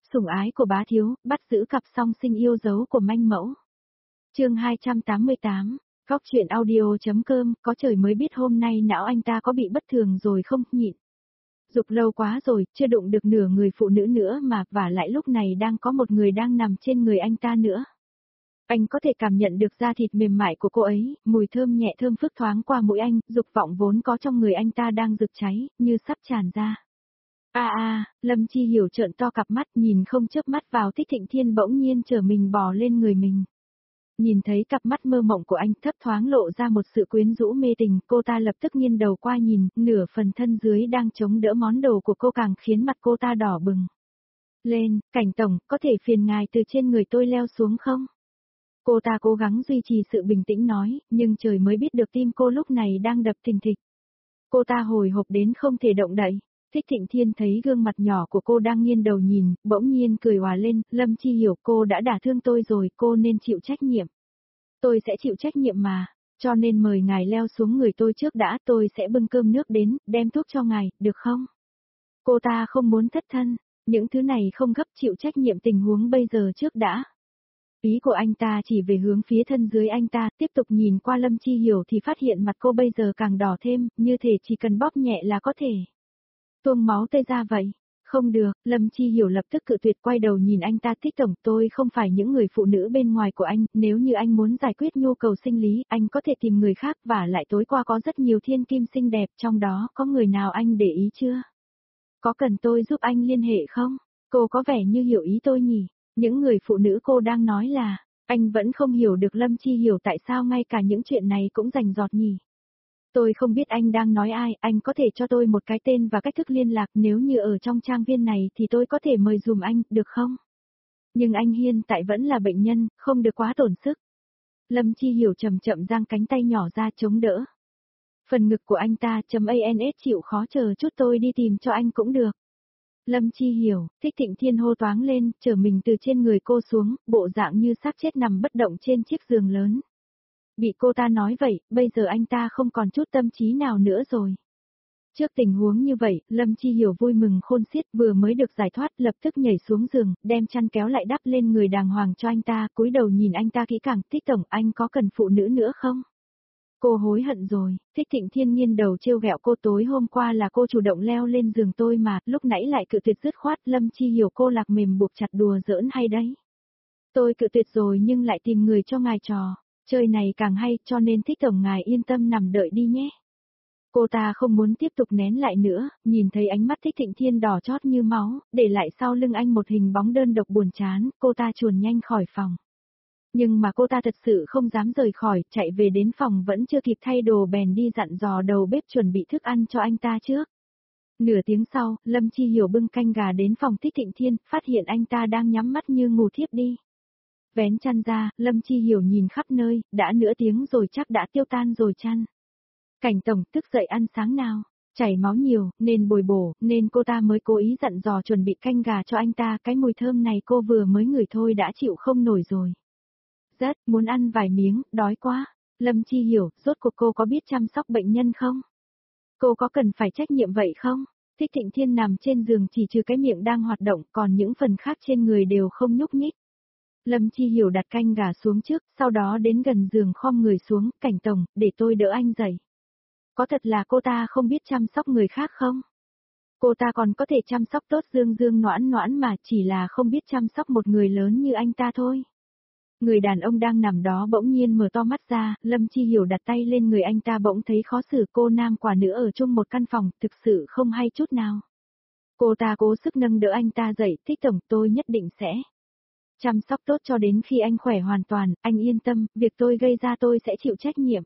Sủng ái của bá thiếu, bắt giữ cặp song sinh yêu dấu của manh mẫu. Chương 288, Góc truyện audio.com, có trời mới biết hôm nay não anh ta có bị bất thường rồi không, nhịn. Dục lâu quá rồi, chưa đụng được nửa người phụ nữ nữa mà, và lại lúc này đang có một người đang nằm trên người anh ta nữa. Anh có thể cảm nhận được da thịt mềm mại của cô ấy, mùi thơm nhẹ thơm phức thoáng qua mũi anh, dục vọng vốn có trong người anh ta đang rực cháy, như sắp tràn ra. Lâm Chi Hiểu trợn to cặp mắt nhìn không chớp mắt vào Thích Thịnh Thiên bỗng nhiên trở mình bò lên người mình. Nhìn thấy cặp mắt mơ mộng của anh thấp thoáng lộ ra một sự quyến rũ mê tình, cô ta lập tức nghiêng đầu qua nhìn, nửa phần thân dưới đang chống đỡ món đồ của cô càng khiến mặt cô ta đỏ bừng. Lên, Cảnh tổng, có thể phiền ngài từ trên người tôi leo xuống không? Cô ta cố gắng duy trì sự bình tĩnh nói, nhưng trời mới biết được tim cô lúc này đang đập thình thịch. Cô ta hồi hộp đến không thể động đậy. Thích Thịnh Thiên thấy gương mặt nhỏ của cô đang nghiêng đầu nhìn, bỗng nhiên cười òa lên, Lâm Chi Hiểu cô đã đả thương tôi rồi, cô nên chịu trách nhiệm. Tôi sẽ chịu trách nhiệm mà, cho nên mời ngài leo xuống người tôi trước đã, tôi sẽ bưng cơm nước đến, đem thuốc cho ngài, được không? Cô ta không muốn thất thân, những thứ này không gấp, chịu trách nhiệm tình huống bây giờ trước đã. Ý của anh ta chỉ về hướng phía thân dưới anh ta, tiếp tục nhìn qua Lâm Chi Hiểu thì phát hiện mặt cô bây giờ càng đỏ thêm, như thể chỉ cần bóp nhẹ là có thể tuôn máu tơi ra vậy. Không được, Lâm Chi Hiểu lập tức cự tuyệt, quay đầu nhìn anh ta. Thích tổng, tôi không phải những người phụ nữ bên ngoài của anh, nếu như anh muốn giải quyết nhu cầu sinh lý, anh có thể tìm người khác, và lại tối qua có rất nhiều thiên kim xinh đẹp, trong đó có người nào anh để ý chưa? Có cần tôi giúp anh liên hệ không? Cô có vẻ như hiểu ý tôi nhỉ? Những người phụ nữ cô đang nói là, anh vẫn không hiểu được Lâm Chi Hiểu tại sao ngay cả những chuyện này cũng rành rọt nhỉ? Tôi không biết anh đang nói ai, anh có thể cho tôi một cái tên và cách thức liên lạc, nếu như ở trong trang viên này thì tôi có thể mời dùm anh, được không? Nhưng anh hiện tại vẫn là bệnh nhân, không được quá tổn sức. Lâm Chi Hiểu chậm chậm giang cánh tay nhỏ ra chống đỡ. Phần ngực của anh ta .ans chịu khó chờ chút, tôi đi tìm cho anh cũng được. Lâm Chi Hiểu, Thích Thịnh Thiên hô toáng lên, chở mình từ trên người cô xuống, bộ dạng như xác chết nằm bất động trên chiếc giường lớn. Bị cô ta nói vậy, bây giờ anh ta không còn chút tâm trí nào nữa rồi. Trước tình huống như vậy, Lâm Chi Hiểu vui mừng khôn xiết, vừa mới được giải thoát lập tức nhảy xuống giường, đem chăn kéo lại đắp lên người đàng hoàng cho anh ta, cúi đầu nhìn anh ta kỹ càng. Thích tổng, anh có cần phụ nữ nữa không? Cô hối hận rồi. Thích Thịnh Thiên nghiêng đầu trêu ghẹo cô, tối hôm qua là cô chủ động leo lên giường tôi mà, lúc nãy lại cự tuyệt dứt khoát. Lâm Chi Hiểu, cô lạc mềm buộc chặt, đùa giỡn hay đấy. Tôi cự tuyệt rồi nhưng lại tìm người cho ngài trò. Chơi này càng hay, cho nên Thích tổng ngài yên tâm nằm đợi đi nhé. Cô ta không muốn tiếp tục nén lại nữa, nhìn thấy ánh mắt Thích Thịnh Thiên đỏ chót như máu, để lại sau lưng anh một hình bóng đơn độc buồn chán, cô ta chuồn nhanh khỏi phòng. Nhưng mà cô ta thật sự không dám rời khỏi, chạy về đến phòng vẫn chưa kịp thay đồ bèn đi dặn dò đầu bếp chuẩn bị thức ăn cho anh ta trước. Nửa tiếng sau, Lâm Chi Hiểu bưng canh gà đến phòng Thích Thịnh Thiên, phát hiện anh ta đang nhắm mắt như ngủ thiếp đi. Vén chăn ra, Lâm Chi Hiểu nhìn khắp nơi, đã nửa tiếng rồi chắc đã tiêu tan rồi chăn. Cảnh tổng, thức dậy ăn sáng nào, chảy máu nhiều, nên bồi bổ, nên cô ta mới cố ý dặn dò chuẩn bị canh gà cho anh ta, cái mùi thơm này cô vừa mới ngửi thôi đã chịu không nổi rồi. Rất, muốn ăn vài miếng, đói quá. Lâm Chi Hiểu, rốt cuộc cô có biết chăm sóc bệnh nhân không? Cô có cần phải trách nhiệm vậy không? Thích Thịnh Thiên nằm trên giường chỉ trừ cái miệng đang hoạt động, còn những phần khác trên người đều không nhúc nhích. Lâm Chi Hiểu đặt canh gà xuống trước, sau đó đến gần giường khom người xuống, Cảnh tổng, để tôi đỡ anh dậy. Có thật là cô ta không biết chăm sóc người khác không? Cô ta còn có thể chăm sóc tốt Dương Dương Noãn Noãn mà, chỉ là không biết chăm sóc một người lớn như anh ta thôi. Người đàn ông đang nằm đó bỗng nhiên mở to mắt ra, Lâm Chi Hiểu đặt tay lên người anh ta bỗng thấy khó xử, cô nam quả nữ ở chung một căn phòng, thực sự không hay chút nào. Cô ta cố sức nâng đỡ anh ta dậy, Thích tổng, tôi nhất định sẽ chăm sóc tốt cho đến khi anh khỏe hoàn toàn, anh yên tâm, việc tôi gây ra tôi sẽ chịu trách nhiệm.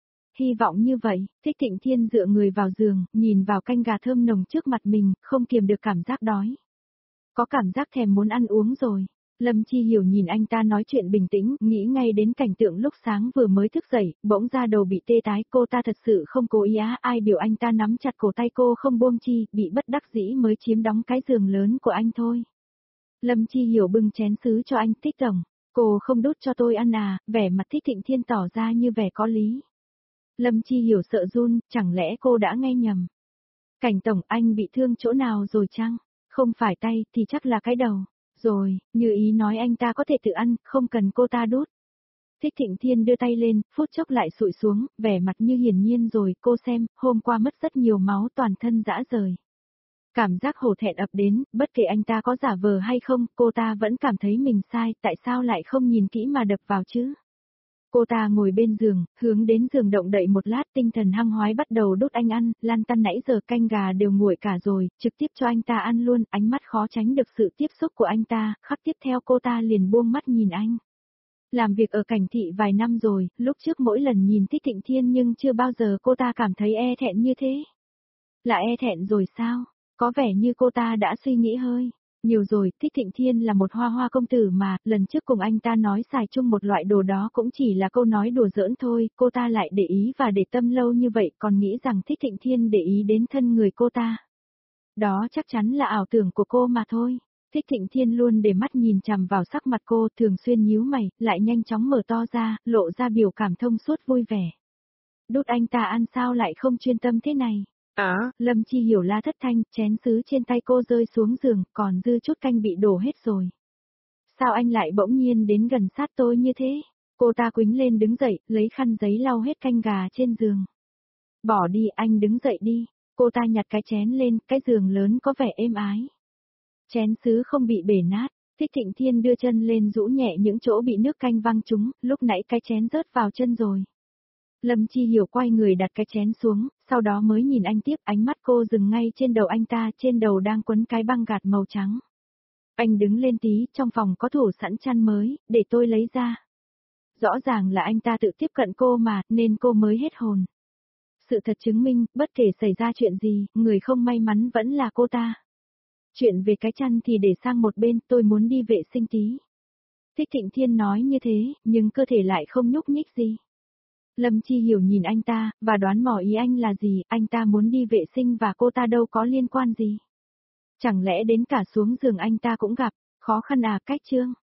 Hy vọng như vậy. Thích Thịnh Thiên dựa người vào giường, nhìn vào canh gà thơm nồng trước mặt mình, không kiềm được cảm giác đói. Có cảm giác thèm muốn ăn uống rồi. Lâm Chi Hiểu nhìn anh ta nói chuyện bình tĩnh, nghĩ ngay đến cảnh tượng lúc sáng vừa mới thức dậy, bỗng da đầu bị tê tái, cô ta thật sự không cố ý ai biểu anh ta nắm chặt cổ tay cô không buông chi, bị bất đắc dĩ mới chiếm đóng cái giường lớn của anh thôi. Lâm Chi Hiểu bưng chén sứ cho anh. Thích tổng, cô không đút cho tôi ăn à? Vẻ mặt Thích Thịnh Thiên tỏ ra như vẻ có lý. Lâm Chi Hiểu sợ run, chẳng lẽ cô đã nghe nhầm? Cảnh tổng, anh bị thương chỗ nào rồi chăng? Không phải tay thì chắc là cái đầu. Rồi, như ý nói anh ta có thể tự ăn, không cần cô ta đút. Thích Thịnh Thiên đưa tay lên, phút chốc lại sụi xuống, vẻ mặt như hiển nhiên rồi, cô xem, hôm qua mất rất nhiều máu toàn thân rã rời. Cảm giác hổ thẹn ập đến, bất kể anh ta có giả vờ hay không, cô ta vẫn cảm thấy mình sai, tại sao lại không nhìn kỹ mà đập vào chứ? Cô ta ngồi bên giường, hướng đến giường động đậy một lát, tinh thần hăng hoái bắt đầu đút anh ăn, lăn tăn nãy giờ canh gà đều nguội cả rồi, trực tiếp cho anh ta ăn luôn, ánh mắt khó tránh được sự tiếp xúc của anh ta, khắc tiếp theo cô ta liền buông mắt nhìn anh. Làm việc ở Cảnh Thị vài năm rồi, lúc trước mỗi lần nhìn Thích Thịnh Thiên nhưng chưa bao giờ cô ta cảm thấy e thẹn như thế. Là e thẹn rồi sao? Có vẻ như cô ta đã suy nghĩ hơi nhiều rồi, Thích Thịnh Thiên là một hoa hoa công tử mà, lần trước cùng anh ta nói xài chung một loại đồ đó cũng chỉ là câu nói đùa giỡn thôi, cô ta lại để ý và để tâm lâu như vậy còn nghĩ rằng Thích Thịnh Thiên để ý đến thân người cô ta. Đó chắc chắn là ảo tưởng của cô mà thôi. Thích Thịnh Thiên luôn để mắt nhìn chằm vào sắc mặt cô, thường xuyên nhíu mày, lại nhanh chóng mở to ra, lộ ra biểu cảm thông suốt vui vẻ. Đút anh ta ăn sao lại không chuyên tâm thế này? Lâm Chi Hiểu la thất thanh, chén sứ trên tay cô rơi xuống giường, còn dư chút canh bị đổ hết rồi. Sao anh lại bỗng nhiên đến gần sát tôi như thế? Cô ta quĩnh lên đứng dậy, lấy khăn giấy lau hết canh gà trên giường. Bỏ đi, anh đứng dậy đi. Cô ta nhặt cái chén lên, cái giường lớn có vẻ êm ái. Chén sứ không bị bể nát, Thích Thịnh Thiên đưa chân lên rũ nhẹ những chỗ bị nước canh văng trúng, lúc nãy cái chén rớt vào chân rồi. Lâm Chi Hiểu quay người đặt cái chén xuống, sau đó mới nhìn anh tiếp, ánh mắt cô dừng ngay trên đầu anh ta, trên đầu đang quấn cái băng gạt màu trắng. Anh đứng lên tí, trong phòng có thủ sẵn chăn mới, để tôi lấy ra. Rõ ràng là anh ta tự tiếp cận cô mà, nên cô mới hết hồn. Sự thật chứng minh, bất kể xảy ra chuyện gì, người không may mắn vẫn là cô ta. Chuyện về cái chăn thì để sang một bên, tôi muốn đi vệ sinh tí. Thích Thịnh Thiên nói như thế, nhưng cơ thể lại không nhúc nhích gì. Lâm Chi Hiểu nhìn anh ta, và đoán mò ý anh là gì, anh ta muốn đi vệ sinh và cô ta đâu có liên quan gì. Chẳng lẽ đến cả xuống giường anh ta cũng gặp, khó khăn à, cách chương.